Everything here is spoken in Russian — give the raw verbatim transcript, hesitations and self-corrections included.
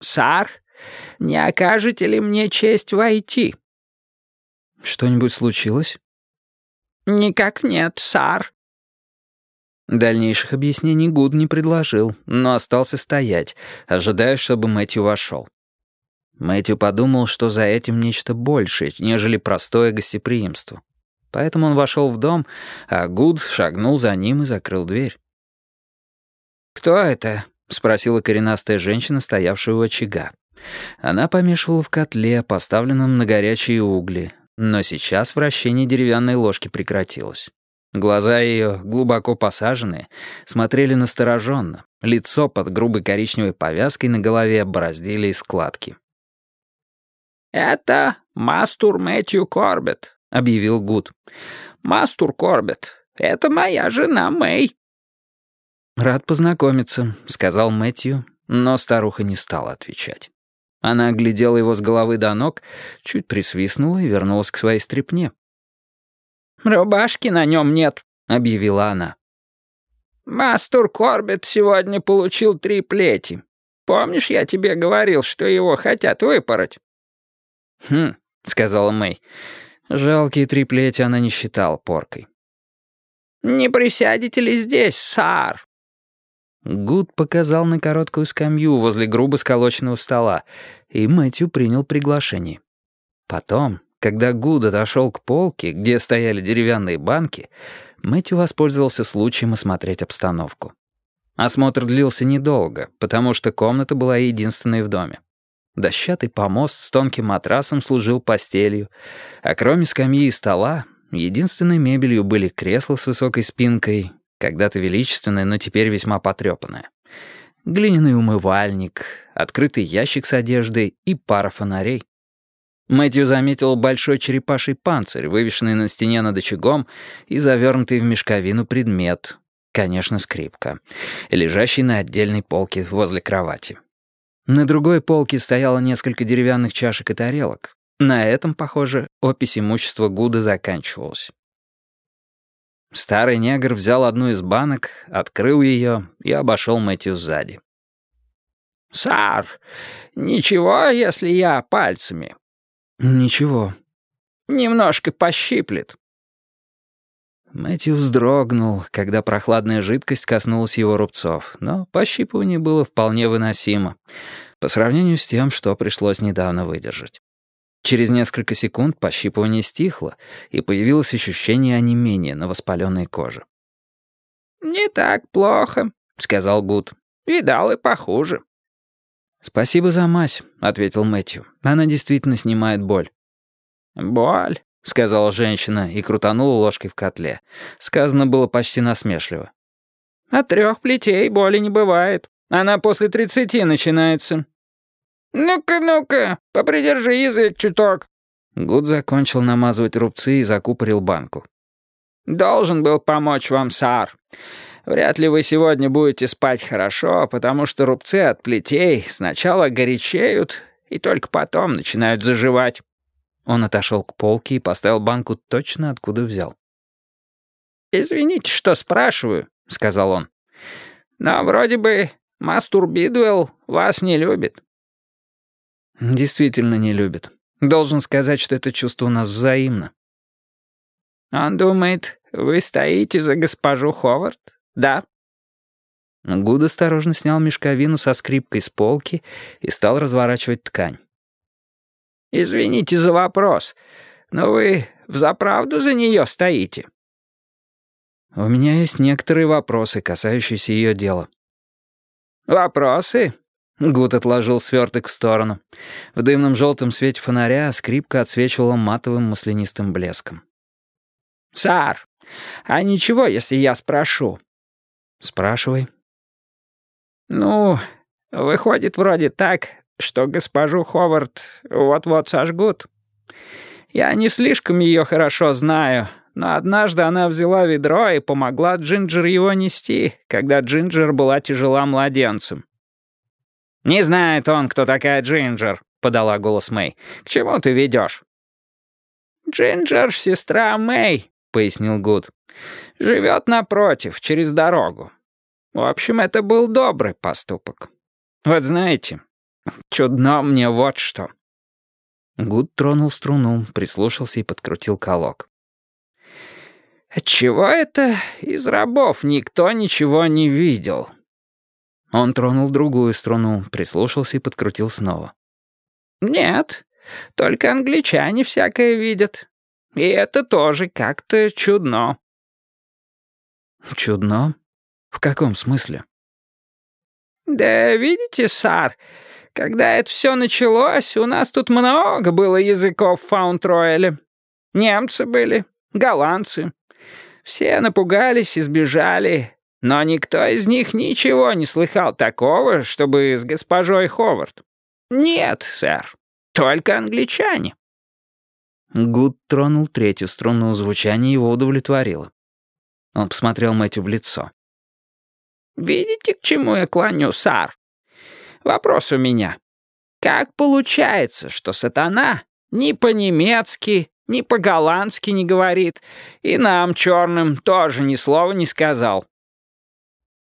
«Сар, не окажете ли мне честь войти?» «Что-нибудь случилось?» «Никак нет, сар». Дальнейших объяснений Гуд не предложил, но остался стоять, ожидая, чтобы Мэтью вошел. Мэтью подумал, что за этим нечто большее, нежели простое гостеприимство. Поэтому он вошел в дом, а Гуд шагнул за ним и закрыл дверь. «Кто это?» — спросила коренастая женщина, стоявшая у очага. Она помешивала в котле, поставленном на горячие угли, но сейчас вращение деревянной ложки прекратилось. Глаза ее, глубоко посаженные, смотрели настороженно, лицо под грубой коричневой повязкой на голове бороздили складки. «Это Мастур Мэтью Корбетт», — объявил Гуд. «Мастур Корбетт, это моя жена Мэй». «Рад познакомиться», — сказал Мэтью, но старуха не стала отвечать. Она оглядела его с головы до ног, чуть присвистнула и вернулась к своей стряпне. «Рубашки на нем нет», — объявила она. «Мастур Корбетт сегодня получил три плети. Помнишь, я тебе говорил, что его хотят выпороть?» «Хм», — сказала Мэй. Жалкие три плети она не считала поркой. «Не присядете ли здесь, сар?» Гуд показал на короткую скамью возле грубо сколоченного стола, и Мэтью принял приглашение. Потом, когда Гуд отошел к полке, где стояли деревянные банки, Мэтью воспользовался случаем осмотреть обстановку. Осмотр длился недолго, потому что комната была единственной в доме. Дощатый помост с тонким матрасом служил постелью, а кроме скамьи и стола, единственной мебелью были кресла с высокой спинкой, когда-то величественное, но теперь весьма потрепанное, глиняный умывальник, открытый ящик с одеждой и пара фонарей. Мэтью заметил большой черепаший панцирь, вывешенный на стене над очагом и завернутый в мешковину предмет, конечно, скрипка, лежащий на отдельной полке возле кровати. На другой полке стояло несколько деревянных чашек и тарелок. На этом, похоже, опись имущества Гуда заканчивалась. Старый негр взял одну из банок, открыл ее и обошел Мэтью сзади. «Сар, ничего, если я пальцами?» «Ничего». «Немножко пощиплет». Мэтью вздрогнул, когда прохладная жидкость коснулась его рубцов, но пощипывание было вполне выносимо, по сравнению с тем, что пришлось недавно выдержать. Через несколько секунд пощипывание стихло, и появилось ощущение онемения на воспаленной коже. «Не так плохо», — сказал Гуд. «Видал и похуже». «Спасибо за мазь», — ответил Мэтью. «Она действительно снимает боль». «Боль», — сказала женщина и крутанула ложкой в котле. Сказано было почти насмешливо. «От трех плетей боли не бывает. Она после тридцати начинается». «Ну-ка, ну-ка, попридержи язык чуток». Гуд закончил намазывать рубцы и закупорил банку. «Должен был помочь вам, сар. Вряд ли вы сегодня будете спать хорошо, потому что рубцы от плетей сначала горячеют и только потом начинают заживать». Он отошел к полке и поставил банку точно откуда взял. «Извините, что спрашиваю», — сказал он. «Но вроде бы Мастур Бидуэлл вас не любит». «Действительно не любит. Должен сказать, что это чувство у нас взаимно». «Он думает, вы стоите за госпожу Ховард, да?» Гуд осторожно снял мешковину со скрипкой с полки и стал разворачивать ткань. «Извините за вопрос, но вы взаправду за нее стоите?» «У меня есть некоторые вопросы, касающиеся ее дела». «Вопросы?» Гуд отложил сверток в сторону. В дымном желтом свете фонаря скрипка отсвечивала матовым маслянистым блеском. «Сар, а ничего, если я спрошу?» «Спрашивай». «Ну, выходит вроде так, что госпожу Ховард вот-вот сожгут. Я не слишком ее хорошо знаю, но однажды она взяла ведро и помогла Джинджер его нести, когда Джинджер была тяжела младенцем». «Не знает он, кто такая Джинджер», — подала голос Мэй. «К чему ты ведешь?» «Джинджер — сестра Мэй», — пояснил Гуд. «Живет напротив, через дорогу. В общем, это был добрый поступок. Вот знаете, Чудно мне вот что». Гуд тронул струну, прислушался и подкрутил колок. «Отчего это из рабов никто ничего не видел?» Он тронул другую струну, прислушался и подкрутил снова. «Нет, только англичане всякое видят. И это тоже как-то чудно». «Чудно? В каком смысле?» «Да видите, сар, когда это все началось, у нас тут много было языков в Фаунд-Рояле. Немцы были, голландцы. Все напугались и сбежали, но никто из них ничего не слыхал такого, чтобы с госпожой Ховард. Нет, сэр, только англичане». Гуд тронул третью струну, звучание его удовлетворило. Он посмотрел Мэтью в лицо. «Видите, к чему я клоню, сар? Вопрос у меня. Как получается, что сатана ни по-немецки, ни по-голландски не говорит, и нам, черным, тоже ни слова не сказал?